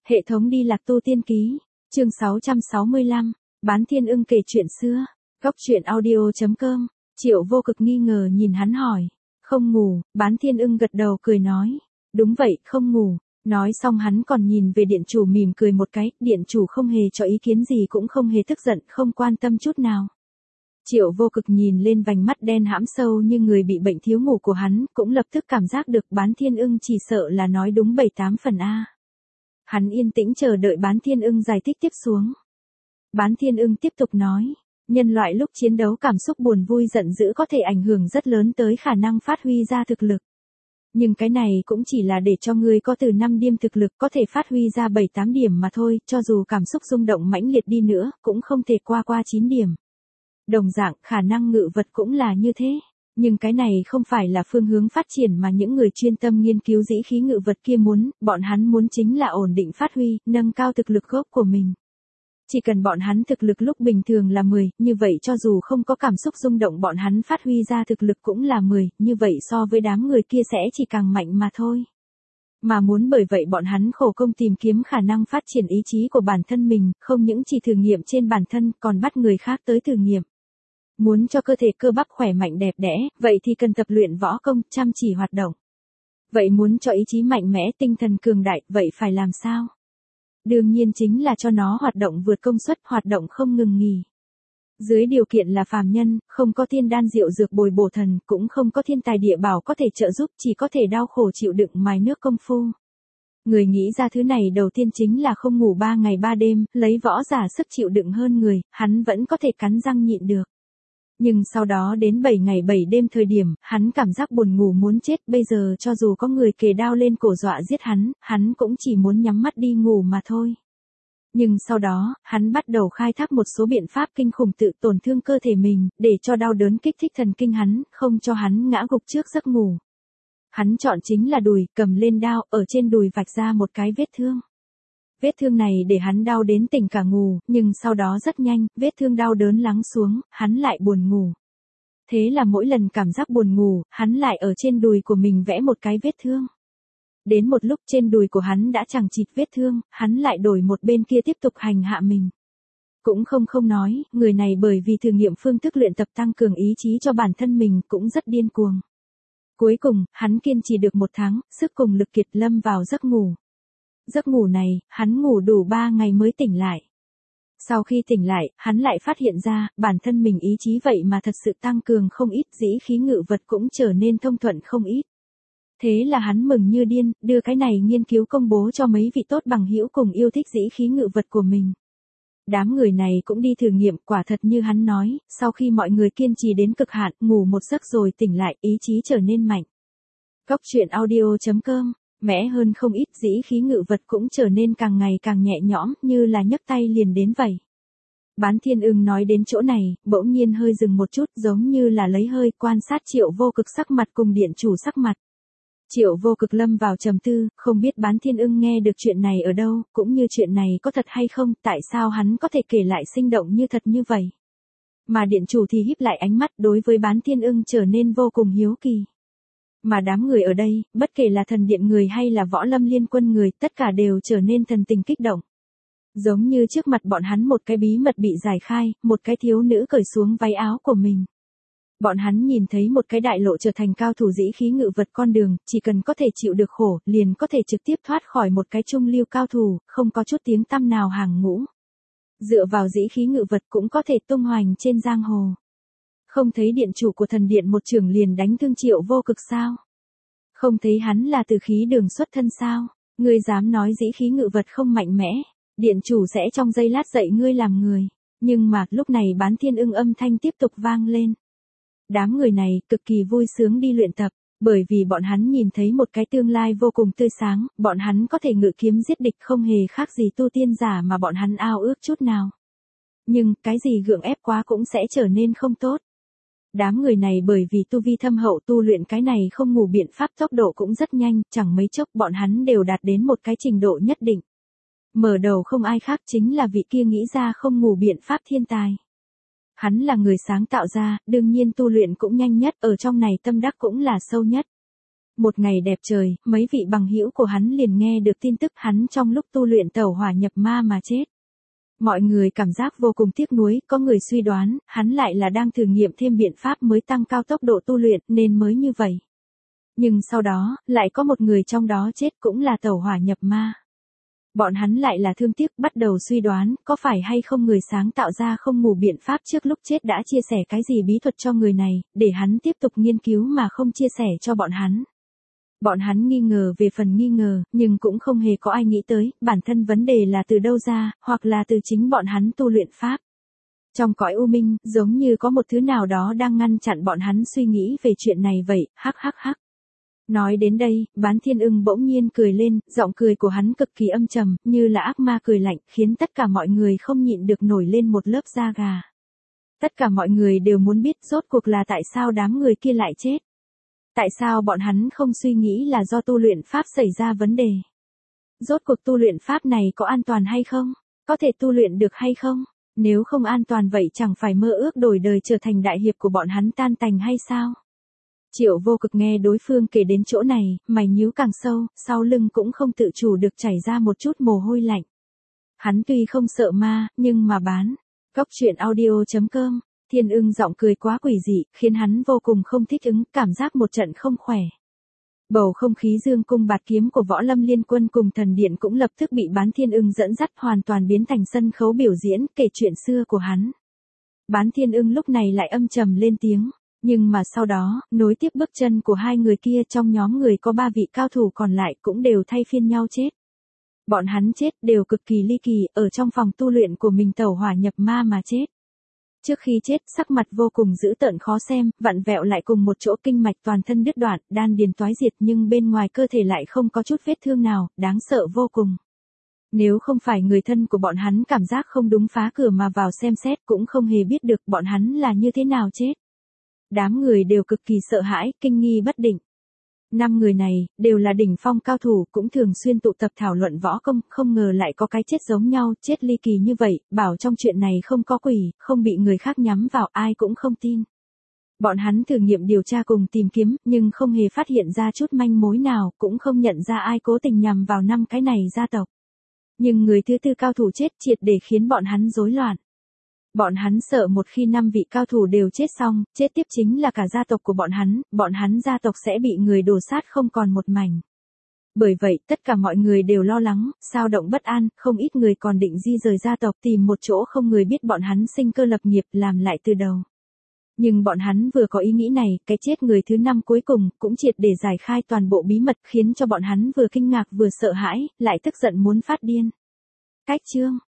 Hệ thống đi lạc tu tiên ký, chương 665, Bán Thiên Ưng kể chuyện xưa, Góc truyện audio.com, Triệu Vô Cực nghi ngờ nhìn hắn hỏi, không ngủ, Bán Thiên Ưng gật đầu cười nói, đúng vậy, không ngủ, nói xong hắn còn nhìn về điện chủ mỉm cười một cái, điện chủ không hề cho ý kiến gì cũng không hề tức giận, không quan tâm chút nào. Triệu Vô Cực nhìn lên vành mắt đen hãm sâu như người bị bệnh thiếu ngủ của hắn, cũng lập tức cảm giác được Bán Thiên Ưng chỉ sợ là nói đúng 7-8 phần a. Hắn yên tĩnh chờ đợi Bán Thiên Ưng giải thích tiếp xuống. Bán Thiên Ưng tiếp tục nói, nhân loại lúc chiến đấu cảm xúc buồn vui giận dữ có thể ảnh hưởng rất lớn tới khả năng phát huy ra thực lực. Nhưng cái này cũng chỉ là để cho ngươi có từ 5 điểm thực lực có thể phát huy ra 7-8 điểm mà thôi, cho dù cảm xúc rung động mãnh liệt đi nữa, cũng không thể qua 9 điểm. Đồng dạng, khả năng ngự vật cũng là như thế. Nhưng cái này không phải là phương hướng phát triển mà những người chuyên tâm nghiên cứu dĩ khí ngự vật kia muốn, bọn hắn muốn chính là ổn định phát huy, nâng cao thực lực gốc của mình. Chỉ cần bọn hắn thực lực lúc bình thường là 10, như vậy cho dù không có cảm xúc rung động bọn hắn phát huy ra thực lực cũng là 10, như vậy so với đám người kia sẽ chỉ càng mạnh mà thôi. Mà muốn bởi vậy bọn hắn khổ công tìm kiếm khả năng phát triển ý chí của bản thân mình, không những chỉ thử nghiệm trên bản thân còn bắt người khác tới thử nghiệm. Muốn cho cơ thể cơ bắp khỏe mạnh đẹp đẽ, vậy thì cần tập luyện võ công, chăm chỉ hoạt động. Vậy muốn cho ý chí mạnh mẽ, tinh thần cường đại, vậy phải làm sao? Đương nhiên chính là cho nó hoạt động vượt công suất, hoạt động không ngừng nghỉ. Dưới điều kiện là phàm nhân, không có thiên đan diệu dược bồi bổ thần, cũng không có thiên tài địa bảo có thể trợ giúp, chỉ có thể đau khổ chịu đựng mài nước công phu. Người nghĩ ra thứ này đầu tiên chính là không ngủ 3 ngày 3 đêm, lấy võ giả sức chịu đựng hơn người, hắn vẫn có thể cắn răng nhịn được. Nhưng sau đó đến 7 ngày 7 đêm thời điểm, hắn cảm giác buồn ngủ muốn chết, bây giờ cho dù có người kề đao lên cổ dọa giết hắn cũng chỉ muốn nhắm mắt đi ngủ mà thôi. Nhưng sau đó, hắn bắt đầu khai thác một số biện pháp kinh khủng tự tổn thương cơ thể mình, để cho đau đớn kích thích thần kinh hắn, không cho hắn ngã gục trước giấc ngủ. Hắn chọn chính là đùi, cầm lên đao, ở trên đùi vạch ra một cái vết thương. Vết thương này để hắn đau đến tỉnh cả ngủ, nhưng sau đó rất nhanh, vết thương đau đớn lắng xuống, hắn lại buồn ngủ. Thế là mỗi lần cảm giác buồn ngủ, hắn lại ở trên đùi của mình vẽ một cái vết thương. Đến một lúc trên đùi của hắn đã chẳng chịt vết thương, hắn lại đổi một bên kia tiếp tục hành hạ mình. Cũng không nói, người này bởi vì thử nghiệm phương thức luyện tập tăng cường ý chí cho bản thân mình cũng rất điên cuồng. Cuối cùng, hắn kiên trì được 1 tháng, sức cùng lực kiệt lâm vào giấc ngủ. Giấc ngủ này, hắn ngủ đủ 3 ngày mới tỉnh lại. Sau khi tỉnh lại, hắn lại phát hiện ra, bản thân mình ý chí vậy mà thật sự tăng cường không ít, dĩ khí ngự vật cũng trở nên thông thuận không ít. Thế là hắn mừng như điên, đưa cái này nghiên cứu công bố cho mấy vị tốt bằng hữu cùng yêu thích dĩ khí ngự vật của mình. Đám người này cũng đi thử nghiệm, quả thật như hắn nói, sau khi mọi người kiên trì đến cực hạn, ngủ một giấc rồi tỉnh lại, ý chí trở nên mạnh. Góc truyện audio.com, mẽ hơn không ít, dĩ khí ngự vật cũng trở nên càng ngày càng nhẹ nhõm, như là nhấc tay liền đến vậy. Bán Thiên Ưng nói đến chỗ này, bỗng nhiên hơi dừng một chút, giống như là lấy hơi, quan sát Triệu Vô Cực sắc mặt cùng điện chủ sắc mặt. Triệu Vô Cực lâm vào trầm tư, không biết Bán Thiên Ưng nghe được chuyện này ở đâu, cũng như chuyện này có thật hay không, tại sao hắn có thể kể lại sinh động như thật như vậy. Mà điện chủ thì híp lại ánh mắt, đối với Bán Thiên Ưng trở nên vô cùng hiếu kỳ. Mà đám người ở đây, bất kể là thần điện người hay là võ lâm liên quân người, tất cả đều trở nên thần tình kích động. Giống như trước mặt bọn hắn một cái bí mật bị giải khai, một cái thiếu nữ cởi xuống váy áo của mình. Bọn hắn nhìn thấy một cái đại lộ trở thành cao thủ dĩ khí ngự vật con đường, chỉ cần có thể chịu được khổ, liền có thể trực tiếp thoát khỏi một cái trung lưu cao thủ, không có chút tiếng tăm nào hàng ngũ. Dựa vào dĩ khí ngự vật cũng có thể tung hoành trên giang hồ. Không thấy điện chủ của thần điện một chưởng liền đánh thương Triệu Vô Cực sao? Không thấy hắn là từ khí đường xuất thân sao? Ngươi dám nói dĩ khí ngự vật không mạnh mẽ, điện chủ sẽ trong giây lát dạy ngươi làm người. Nhưng mà, lúc này Bán Thiên Ưng âm thanh tiếp tục vang lên. Đám người này cực kỳ vui sướng đi luyện tập, bởi vì bọn hắn nhìn thấy một cái tương lai vô cùng tươi sáng, bọn hắn có thể ngự kiếm giết địch không hề khác gì tu tiên giả mà bọn hắn ao ước chút nào. Nhưng, cái gì gượng ép quá cũng sẽ trở nên không tốt. Đám người này bởi vì tu vi thâm hậu tu luyện cái này không ngủ biện pháp tốc độ cũng rất nhanh, chẳng mấy chốc bọn hắn đều đạt đến một cái trình độ nhất định. Mở đầu không ai khác chính là vị kia nghĩ ra không ngủ biện pháp thiên tài. Hắn là người sáng tạo ra, đương nhiên tu luyện cũng nhanh nhất, ở trong này tâm đắc cũng là sâu nhất. Một ngày đẹp trời, mấy vị bằng hữu của hắn liền nghe được tin tức hắn trong lúc tu luyện tẩu hỏa nhập ma mà chết. Mọi người cảm giác vô cùng tiếc nuối, có người suy đoán, hắn lại là đang thử nghiệm thêm biện pháp mới tăng cao tốc độ tu luyện nên mới như vậy. Nhưng sau đó, lại có một người trong đó chết cũng là tẩu hỏa nhập ma. Bọn hắn lại là thương tiếc, bắt đầu suy đoán, có phải hay không người sáng tạo ra không ngủ biện pháp trước lúc chết đã chia sẻ cái gì bí thuật cho người này, để hắn tiếp tục nghiên cứu mà không chia sẻ cho bọn hắn. Bọn hắn nghi ngờ về phần nghi ngờ, nhưng cũng không hề có ai nghĩ tới, bản thân vấn đề là từ đâu ra, hoặc là từ chính bọn hắn tu luyện pháp. Trong cõi u minh, giống như có một thứ nào đó đang ngăn chặn bọn hắn suy nghĩ về chuyện này vậy, hắc hắc hắc. Nói đến đây, Bán Thiên Ưng bỗng nhiên cười lên, giọng cười của hắn cực kỳ âm trầm, như là ác ma cười lạnh, khiến tất cả mọi người không nhịn được nổi lên một lớp da gà. Tất cả mọi người đều muốn biết rốt cuộc là tại sao đám người kia lại chết. Tại sao bọn hắn không suy nghĩ là do tu luyện pháp xảy ra vấn đề? Rốt cuộc tu luyện pháp này có an toàn hay không? Có thể tu luyện được hay không? Nếu không an toàn vậy chẳng phải mơ ước đổi đời trở thành đại hiệp của bọn hắn tan tành hay sao? Triệu Vô Cực nghe đối phương kể đến chỗ này, mày nhíu càng sâu, sau lưng cũng không tự chủ được chảy ra một chút mồ hôi lạnh. Hắn tuy không sợ ma, nhưng mà bán. Góc truyện audio.com, Thiên Ưng giọng cười quá quỷ dị, khiến hắn vô cùng không thích ứng, cảm giác một trận không khỏe. Bầu không khí dương cung bạt kiếm của Võ Lâm Liên Quân cùng Thần Điện cũng lập tức bị Bán Thiên Ưng dẫn dắt hoàn toàn biến thành sân khấu biểu diễn, kể chuyện xưa của hắn. Bán Thiên Ưng lúc này lại âm trầm lên tiếng. Nhưng mà sau đó, nối tiếp bước chân của hai người kia trong nhóm người có 3 vị cao thủ còn lại cũng đều thay phiên nhau chết. Bọn hắn chết đều cực kỳ ly kỳ, ở trong phòng tu luyện của mình tẩu hỏa nhập ma mà chết. Trước khi chết, sắc mặt vô cùng dữ tợn khó xem, vặn vẹo lại cùng một chỗ kinh mạch toàn thân đứt đoạn, đan điền toái diệt nhưng bên ngoài cơ thể lại không có chút vết thương nào, đáng sợ vô cùng. Nếu không phải người thân của bọn hắn cảm giác không đúng phá cửa mà vào xem xét cũng không hề biết được bọn hắn là như thế nào chết. Đám người đều cực kỳ sợ hãi, kinh nghi bất định. 5 người này, đều là đỉnh phong cao thủ, cũng thường xuyên tụ tập thảo luận võ công, không ngờ lại có cái chết giống nhau, chết ly kỳ như vậy, bảo trong chuyện này không có quỷ, không bị người khác nhắm vào, ai cũng không tin. Bọn hắn thử nghiệm điều tra cùng tìm kiếm, nhưng không hề phát hiện ra chút manh mối nào, cũng không nhận ra ai cố tình nhằm vào 5 cái này gia tộc. Nhưng người thứ tư cao thủ chết triệt để khiến bọn hắn rối loạn. Bọn hắn sợ một khi 5 vị cao thủ đều chết xong, chết tiếp chính là cả gia tộc của bọn hắn gia tộc sẽ bị người đổ sát không còn một mảnh. Bởi vậy, tất cả mọi người đều lo lắng, xao động bất an, không ít người còn định di rời gia tộc tìm một chỗ không người biết bọn hắn sinh cơ lập nghiệp làm lại từ đầu. Nhưng bọn hắn vừa có ý nghĩ này, cái chết người thứ 5 cuối cùng, cũng triệt để giải khai toàn bộ bí mật khiến cho bọn hắn vừa kinh ngạc vừa sợ hãi, lại tức giận muốn phát điên. Cách chương